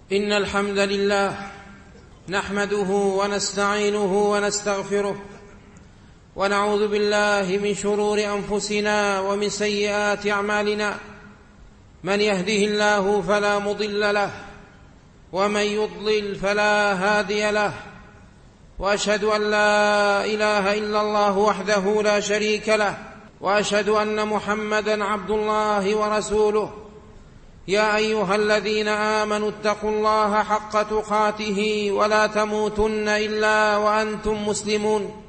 إن الحمد لله نحمده ونستعينه ونستغفره ونعوذ بالله من شرور أنفسنا ومن سيئات أعمالنا. من يهده الله فلا مضل له ومن يضلل فلا هادي له، وأشهد أن لا إله إلا الله وحده لا شريك له، وأشهد أن محمدًا عبد الله ورسوله. يا أيها الذين آمنوا اتقوا الله حق تقاته ولا تموتن إلا وأنتم مسلمون.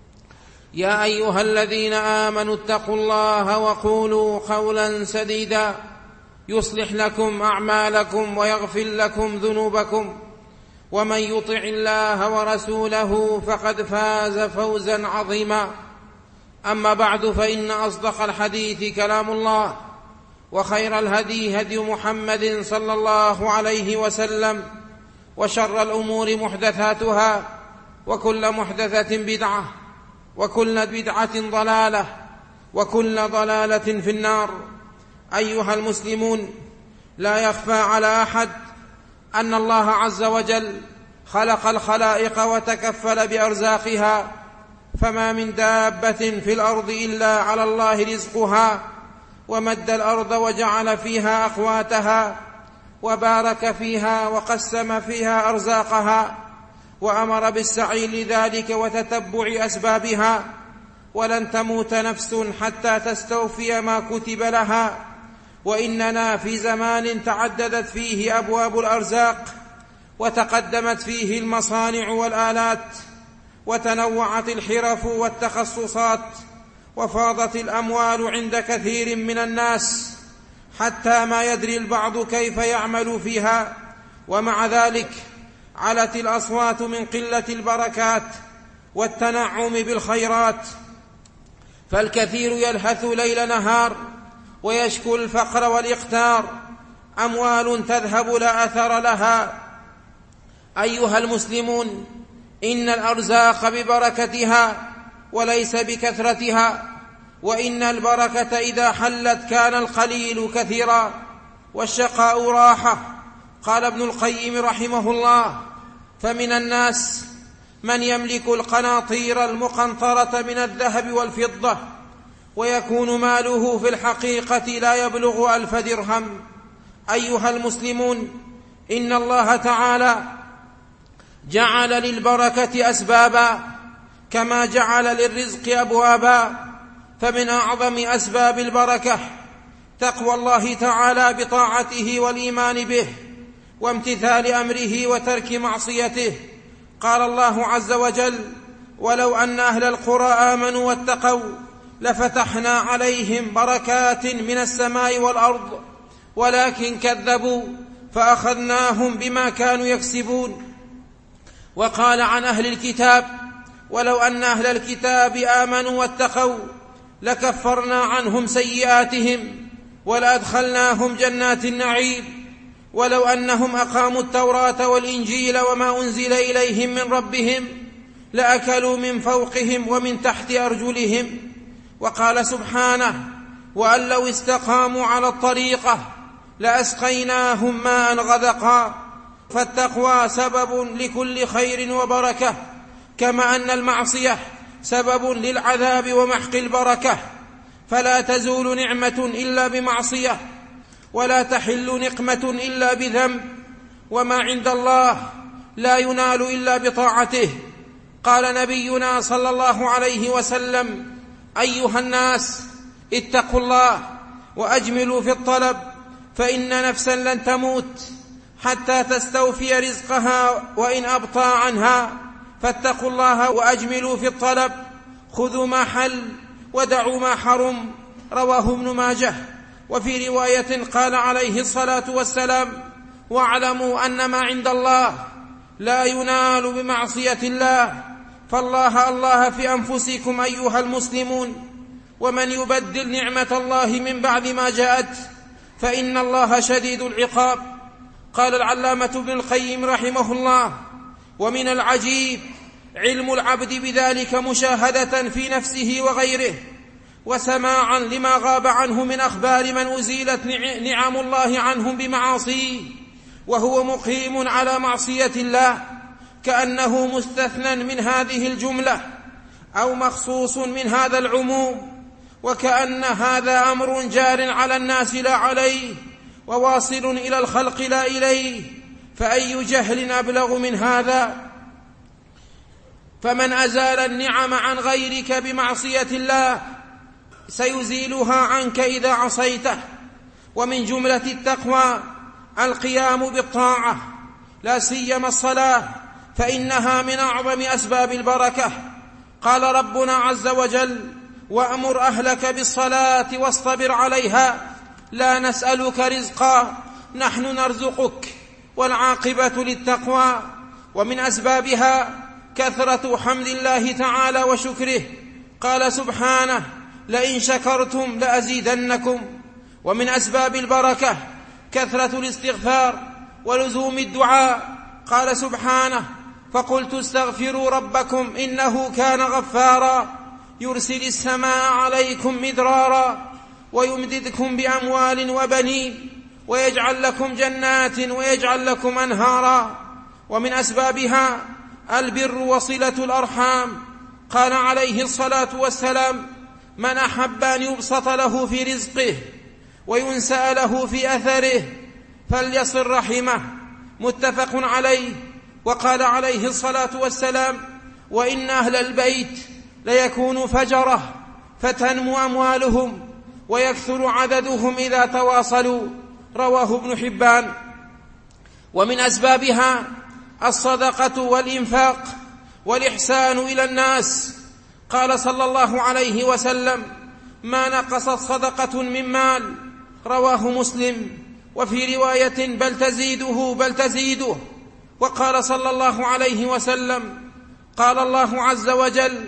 يا أيها الذين آمنوا اتقوا الله وقولوا قولا سديدا يصلح لكم أعمالكم ويغفر لكم ذنوبكم، ومن يطع الله ورسوله فقد فاز فوزا عظيما. أما بعد، فإن أصدق الحديث كلام الله، وخير الهدي هدي محمد صلى الله عليه وسلم، وشر الأمور محدثاتها، وكل محدثة بدعة، وكل بدعة ضلالة، وكل ضلالة في النار. أيها المسلمون، لا يخفى على أحد أن الله عز وجل خلق الخلائق وتكفل بأرزاقها، فما من دابة في الأرض إلا على الله رزقها، ومد الأرض وجعل فيها أقواتها، وبارك فيها وقسم فيها أرزاقها، وأمر بالسعي لذلك وتتبع أسبابها. ولن تموت نفس حتى تستوفي ما كتب لها، وإننا في زمان تعددت فيه أبواب الأرزاق، وتقدمت فيه المصانع والآلات، وتنوعت الحرف والتخصصات، وفاضت الأموال عند كثير من الناس حتى ما يدري البعض كيف يعمل فيها. ومع ذلك علت الأصوات من قلة البركات والتنعم بالخيرات، فالكثير يلهث ليل نهار ويشكو الفقر والإقتار، أموال تذهب لا أثر لها. أيها المسلمون، إن الأرزاق ببركتها وليس بكثرتها، وإن البركة إذا حلت كان القليل كثيرا والشقاء راحة. قال ابن القيم رحمه الله: فمن الناس من يملك القناطير المقنطرة من الذهب والفضة، ويكون ماله في الحقيقة لا يبلغ 1000 درهم. أيها المسلمون، إن الله تعالى جعل للبركة أسبابا كما جعل للرزق أبوابا، فمن أعظم أسباب البركة تقوى الله تعالى بطاعته والإيمان به وامتثال أمره وترك معصيته. قال الله عز وجل: ولو أن أهل القرى آمنوا واتقوا لفتحنا عليهم بركات من السماء والأرض ولكن كذبوا فأخذناهم بما كانوا يكسبون. وقال عن أهل الكتاب: ولو أن أهل الكتاب آمنوا واتقوا لكفرنا عنهم سيئاتهم ولأدخلناهم جنات النعيم. ولو أنهم أقاموا التوراة والإنجيل وما أنزل إليهم من ربهم لأكلوا من فوقهم ومن تحت أرجلهم. وقال سبحانه: وأن لو استقاموا على الطريقة لأسقيناهم ماء غدقا. فالتقوى سبب لكل خير وبركة، كما أن المعصية سبب للعذاب ومحق البركة. فلا تزول نعمة إلا بمعصية، ولا تحل نقمة إلا بذنب، وما عند الله لا ينال إلا بطاعته. قال نبينا صلى الله عليه وسلم: أيها الناس، اتقوا الله وأجملوا في الطلب، فإن نفسا لن تموت حتى تستوفي رزقها وإن أبطى عنها، فاتقوا الله وأجملوا في الطلب، خذوا ما حل ودعوا ما حرم. رواه ابن ماجه. وفي رواية قال عليه الصلاة والسلام: واعلموا أن ما عند الله لا ينال بمعصية الله، فالله الله في أنفسكم أيها المسلمون. ومن يبدل نعمة الله من بعد ما جاءت فإن الله شديد العقاب. قال العلامة ابن القيم رحمه الله: ومن العجيب علم العبد بذلك مشاهدة في نفسه وغيره، وسماعا لما غاب عنه من أخبار من أزيلت نعم الله عنهم بمعاصيه، وهو مقيم على معصية الله كأنه مستثنى من هذه الجملة أو مخصوص من هذا العموم، وكأن هذا أمر جار على الناس لا عليه، وواصل إلى الخلق لا إليه، فأي جهل أبلغ من هذا؟ فمن أزال النعم عن غيرك بمعصية الله سيزيلها عنك إذا عصيته. ومن جملة التقوى القيام بالطاعة، لا سيما الصلاة، فإنها من أعظم أسباب البركة. قال ربنا عز وجل: وأمر أهلك بالصلاة واصطبر عليها لا نسألك رزقا نحن نرزقك، والعاقبة للتقوى. ومن أسبابها كثرة حمد الله تعالى وشكره، قال سبحانه: لئن شكرتم لأزيدنكم. ومن أسباب البركة كثرة الاستغفار ولزوم الدعاء، قال سبحانه: فقلت استغفروا ربكم إنه كان غفارا يرسل السماء عليكم مدرارا ويمددكم بأموال وبنين ويجعل لكم جنات ويجعل لكم أنهارا. ومن أسبابها البر وصلة الأرحام، قال عليه الصلاة والسلام: من أحب أن يبسط له في رزقه وينسأ له في أثره فليصل رحمه، متفق عليه. وقال عليه الصلاة والسلام: وإن أهل البيت ليكون فجرة فتنمو أموالهم ويكثر عددهم إذا تواصلوا، رواه ابن حبان. ومن أسبابها الصدقة والإنفاق والإحسان إلى الناس، قال صلى الله عليه وسلم: ما نقصت صدقة من مال، رواه مسلم. وفي رواية: بل تزيده. وقال صلى الله عليه وسلم: قال الله عز وجل: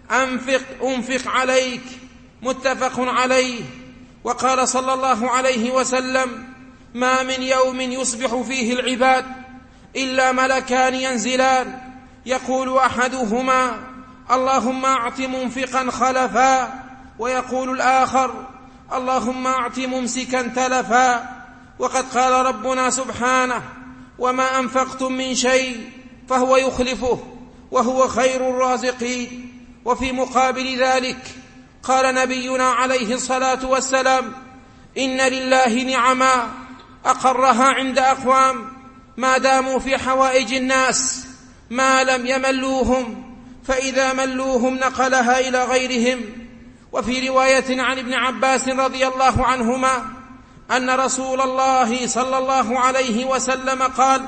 أنفق عليك، متفق عليه. وقال صلى الله عليه وسلم: ما من يوم يصبح فيه العباد إلا ملكان ينزلان، يقول أحدهما: اللهم أعط منفقا خلفا، ويقول الآخر: اللهم أعط ممسكا تلفا. وقد قال ربنا سبحانه: وما أنفقتم من شيء فهو يخلفه وهو خير الرازقين. وفي مقابل ذلك قال نبينا عليه الصلاة والسلام: إن لله نعما أقرها عند أقوام ما داموا في حوائج الناس ما لم يملوهم، فإذا ملوهم نقلها إلى غيرهم. وفي رواية عن ابن عباس رضي الله عنهما أن رسول الله صلى الله عليه وسلم قال: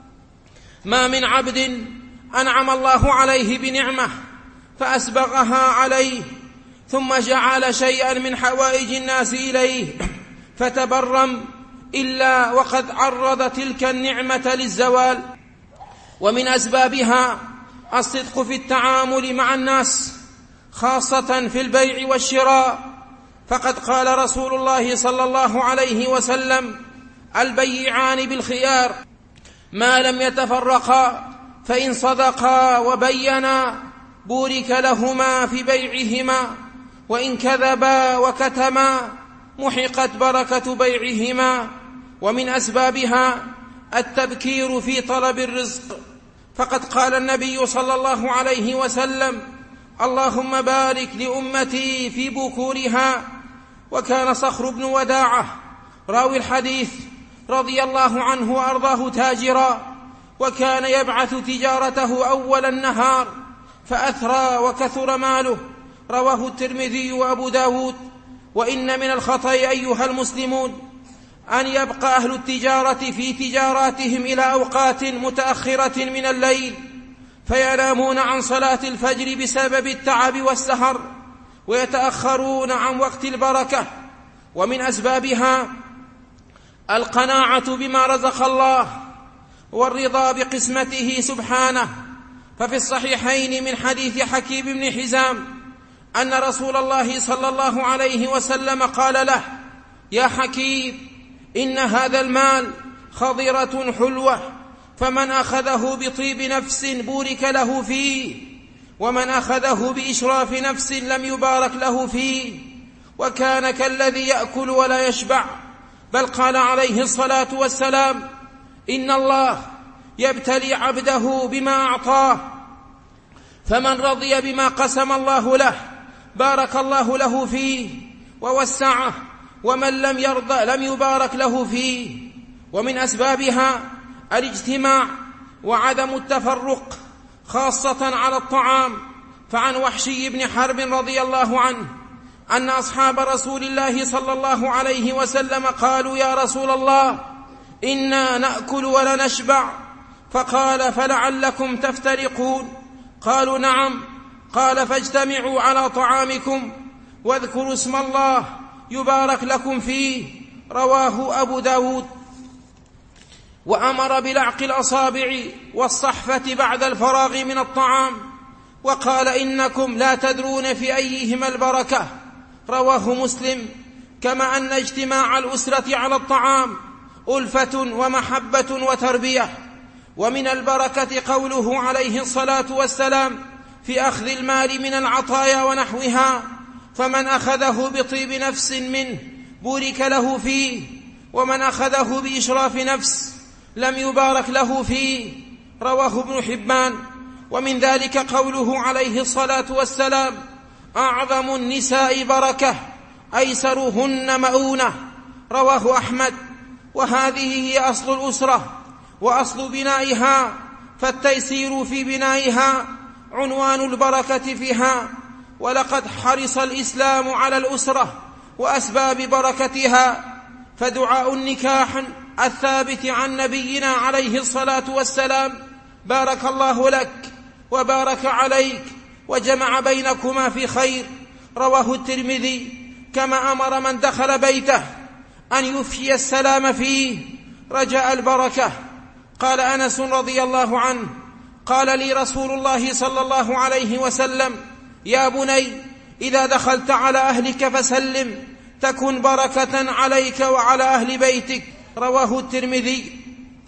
ما من عبد أنعم الله عليه بنعمة فأسبغها عليه ثم جعل شيئا من حوائج الناس إليه فتبرم إلا وقد عرض تلك النعمة للزوال. ومن أسبابها الصدق في التعامل مع الناس، خاصة في البيع والشراء، فقد قال رسول الله صلى الله عليه وسلم: البيعان بالخيار ما لم يتفرقا، فإن صدقا وبينا بورك لهما في بيعهما، وإن كذبا وكتما محقت بركة بيعهما. ومن أسبابها التبكير في طلب الرزق، فقد قال النبي صلى الله عليه وسلم: اللهم بارك لأمتي في بكورها. وكان صخر بن وداعة راوي الحديث رضي الله عنه وأرضاه تاجرا، وكان يبعث تجارته أول النهار فأثرى وكثر ماله، رواه الترمذي وأبو داود. وإن من الخطأ أيها المسلمون أن يبقى أهل التجارة في تجاراتهم إلى أوقات متأخرة من الليل، فينامون عن صلاة الفجر بسبب التعب والسهر، ويتأخرون عن وقت البركة. ومن أسبابها القناعة بما رزق الله والرضا بقسمته سبحانه، ففي الصحيحين من حديث حكيم بن حزام أن رسول الله صلى الله عليه وسلم قال له: يا حكيم، إن هذا المال خضرة حلوة، فمن أخذه بطيب نفس بورك له فيه، ومن أخذه بإشراف نفس لم يبارك له فيه، وكان كالذي يأكل ولا يشبع. بل قال عليه الصلاة والسلام: إن الله يبتلي عبده بما أعطاه، فمن رضي بما قسم الله له بارك الله له فيه ووسعه، ومن لم يرضى لم يبارك له فيه. ومن أسبابها الاجتماع وعدم التفرق، خاصة على الطعام. فعن وحشي بن حرب رضي الله عنه أن أصحاب رسول الله صلى الله عليه وسلم قالوا: يا رسول الله، إنا نأكل ولا نشبع. فقال: فلعلكم تفترقون. قالوا: نعم. قال: فاجتمعوا على طعامكم واذكروا اسم الله يبارك لكم فيه. رواه أبو داود. وأمر بلعق الأصابع والصحفة بعد الفراغ من الطعام، وقال: إنكم لا تدرون في أيهما البركة. رواه مسلم. كما أن اجتماع الأسرة على الطعام ألفة ومحبة وتربية. ومن البركة قوله عليه الصلاة والسلام في أخذ المال من العطايا ونحوها: فمن أخذه بطيب نفس منه بورك له فيه، ومن أخذه بإشراف نفس لم يبارك له فيه. رواه ابن حبان. ومن ذلك قوله عليه الصلاة والسلام: أعظم النساء بركة أيسرهن مؤونة. رواه أحمد. وهذه هي أصل الأسرة وأصل بنائها، فالتيسير في بنائها عنوان البركة فيها. ولقد حرص الإسلام على الأسرة وأسباب بركتها، فدعاء النكاح الثابت عن نبينا عليه الصلاة والسلام: بارك الله لك وبارك عليك وجمع بينكما في خير. رواه الترمذي. كما أمر من دخل بيته أن يفشي السلام فيه رجاء البركة. قال أنس رضي الله عنه: قال لي رسول الله صلى الله عليه وسلم: يا بني، إذا دخلت على أهلك فسلم تكن بركة عليك وعلى أهل بيتك. رواه الترمذي.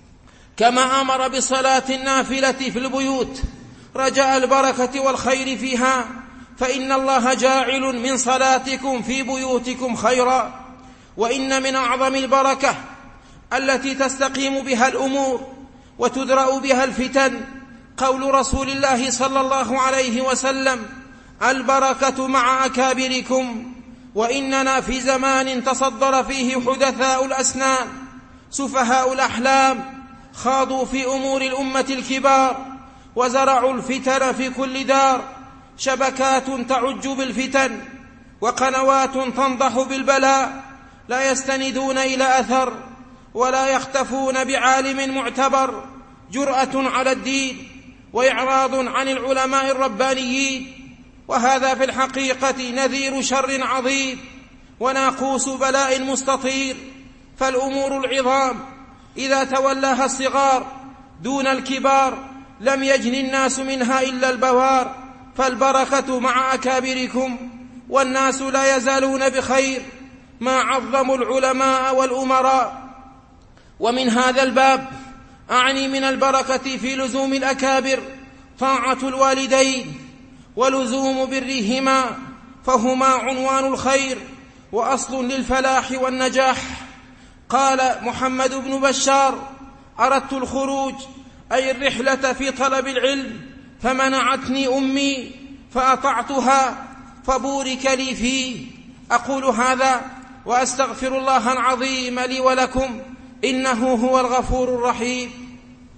كما أمر بصلاة النافلة في البيوت رجاء البركة والخير فيها، فإن الله جاعل من صلاتكم في بيوتكم خيرا. وإن من أعظم البركة التي تستقيم بها الأمور وتدرأ بها الفتن قول رسول الله صلى الله عليه وسلم: البركة مع أكابركم. وإننا في زمان تصدر فيه حدثاء الأسنان سفهاء الأحلام، خاضوا في أمور الأمة الكبار وزرعوا الفتن في كل دار، شبكات تعج بالفتن وقنوات تنضح بالبلاء، لا يستندون إلى أثر ولا يختفون بعالم معتبر، جرأة على الدين وإعراض عن العلماء الربانيين. وهذا في الحقيقة نذير شر عظيم وناقوس بلاء مستطير. فالأمور العظام إذا تولاها الصغار دون الكبار لم يجن الناس منها إلا البوار. فالبركة مع أكابركم، والناس لا يزالون بخير ما عظموا العلماء والأمراء. ومن هذا الباب أعني من البركة في لزوم الأكابر طاعة الوالدين ولزوم برهما، فهما عنوان الخير وأصل للفلاح والنجاح. قال محمد بن بشار: أردت الخروج أي الرحلة في طلب العلم، فمنعتني أمي فأطعتها فبورك لي فيه. أقول هذا وأستغفر الله العظيم لي ولكم، إنه هو الغفور الرحيم.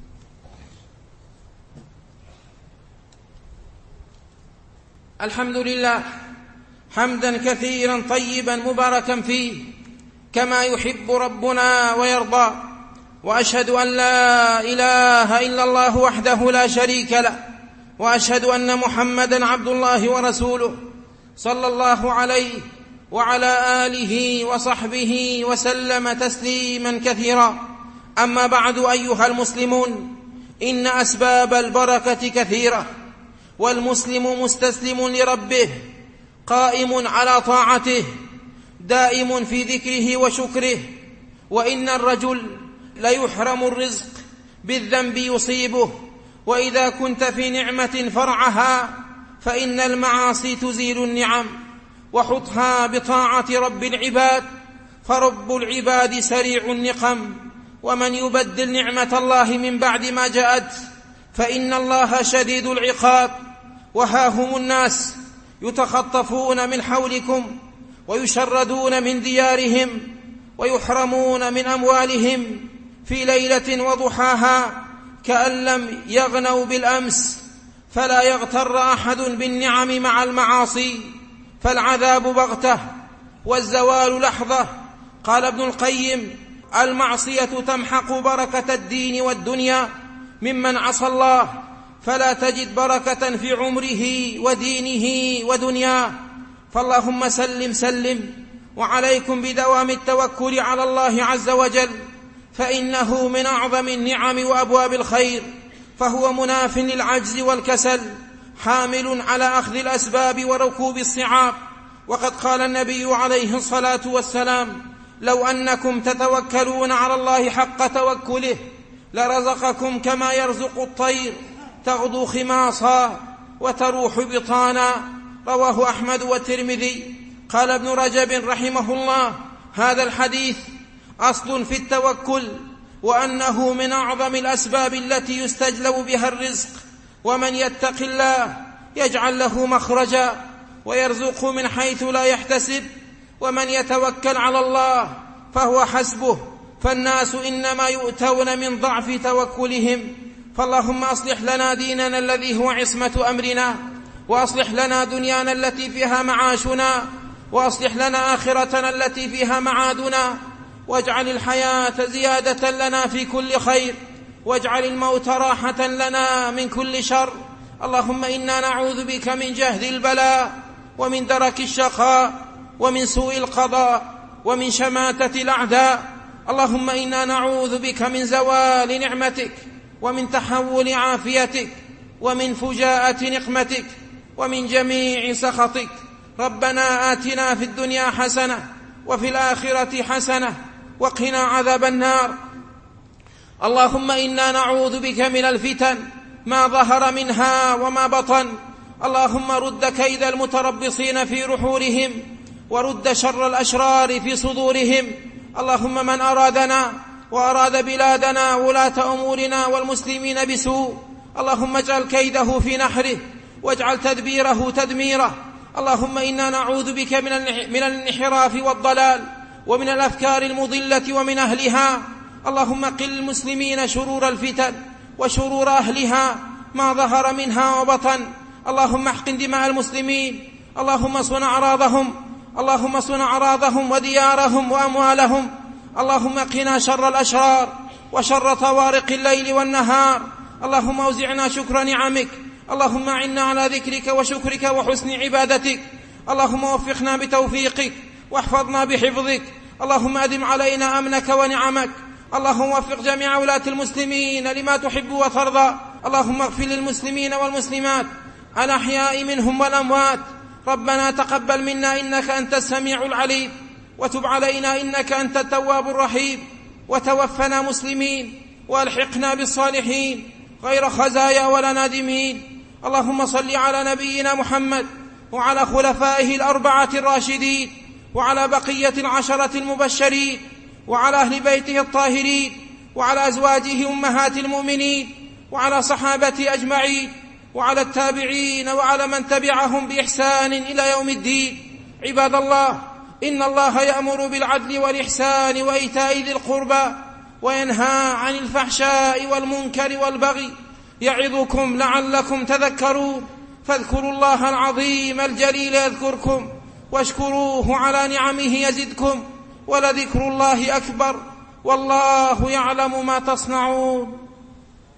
الحمد لله حمدا كثيرا طيبا مباركا فيه كما يحب ربنا ويرضى. وأشهد أن لا إله إلا الله وحده لا شريك له، وأشهد أن محمدا عبد الله ورسوله صلى الله عليه وعلى آله وصحبه وسلم تسليما كثيرا. أما بعد، أيها المسلمون، إن أسباب البركة كثيرة، والمسلم مستسلم لربه قائم على طاعته دائم في ذكره وشكره. وإن الرجل ليحرم الرزق بالذنب يصيبه، وإذا كنت في نعمة فرعها، فإن المعاصي تزيل النعم. وحطها بطاعة رب العباد، فرب العباد سريع النقم، ومن يبدل نعمة الله من بعد ما جاءت فإن الله شديد العقاب. وها هم الناس يتخطفون من حولكم ويشردون من ديارهم ويحرمون من أموالهم في ليلة وضحاها كأن لم يغنوا بالأمس. فلا يغتر أحد بالنعم مع المعاصي، فالعذاب بغتة والزوال لحظة. قال ابن القيم: المعصية تمحق بركة الدين والدنيا ممن عصى الله، فلا تجد بركة في عمره ودينه ودنياه. فاللهم سلم سلم، وعليكم بدوام التوكل على الله عز وجل، فإنه من أعظم النعم وأبواب الخير، فهو مناف للعجز والكسل، حامل على أخذ الأسباب وركوب الصعاب. وقد قال النبي عليه الصلاة والسلام: لو أنكم تتوكلون على الله حق توكله لرزقكم كما يرزق الطير تغدو خماصا وتروح بطانا. رواه أحمد والترمذي. قال ابن رجب رحمه الله: هذا الحديث أصل في التوكل، وأنه من أعظم الأسباب التي يستجلب بها الرزق. ومن يتق الله يجعل له مخرجا ويرزقه من حيث لا يحتسب، ومن يتوكل على الله فهو حسبه. فالناس إنما يؤتون من ضعف توكلهم. فاللهم أصلح لنا ديننا الذي هو عصمة أمرنا، وأصلح لنا دنيانا التي فيها معاشنا، وأصلح لنا آخرتنا التي فيها معادنا، واجعل الحياة زيادة لنا في كل خير، واجعل الموت راحة لنا من كل شر. اللهم إنا نعوذ بك من جهد البلاء، ومن درك الشقاء، ومن سوء القضاء، ومن شماتة الأعداء. اللهم إنا نعوذ بك من زوال نعمتك، ومن تحول عافيتك، ومن فجاءة نقمتك، ومن جميع سخطك. ربنا آتنا في الدنيا حسنة وفي الآخرة حسنة وقنا عذاب النار. اللهم إنا نعوذ بك من الفتن ما ظهر منها وما بطن. اللهم رد كيد المتربصين في رحورهم، ورد شر الأشرار في صدورهم. اللهم من أرادنا وأراد بلادنا ولاة أمورنا والمسلمين بسوء، اللهم اجعل كيده في نحره واجعل تدبيره تدميره. اللهم إنا نعوذ بك من الانحراف والضلال، ومن الأفكار المضلة ومن أهلها. اللهم قل المسلمين شرور الفتن وشرور أهلها ما ظهر منها وبطن. اللهم احقن دماء المسلمين، اللهم صن أعراضهم وديارهم وأموالهم. اللهم قنا شر الأشرار وشر طوارق الليل والنهار. اللهم أوزعنا شكر نعمك، اللهم أعنا على ذكرك وشكرك وحسن عبادتك. اللهم وفقنا بتوفيقك واحفظنا بحفظك. اللهم أدم علينا أمنك ونعمك. اللهم وفق جميع ولاة المسلمين لما تحب وترضى. اللهم اغفر للمسلمين والمسلمات الأحياء منهم والأموات. ربنا تقبل منا إنك أنت السميع العليم، وتب علينا إنك أنت التواب الرحيم، وتوفنا مسلمين والحقنا بالصالحين غير خزايا ولا نادمين. اللهم صل على نبينا محمد وعلى خلفائه الأربعة الراشدين، وعلى بقية 10 المبشرين، وعلى أهل بيته الطاهرين، وعلى أزواجه أمهات المؤمنين، وعلى صحابته أجمعين، وعلى التابعين، وعلى من تبعهم بإحسان إلى يوم الدين. عباد الله، إن الله يأمر بالعدل والإحسان وإيتاء ذي القربى، وينهى عن الفحشاء والمنكر والبغي، يعظكم لعلكم تذكرون. فاذكروا الله العظيم الجليل يذكركم، واشكروه على نعمه يزدكم، ولذكر الله أكبر، والله يعلم ما تصنعون.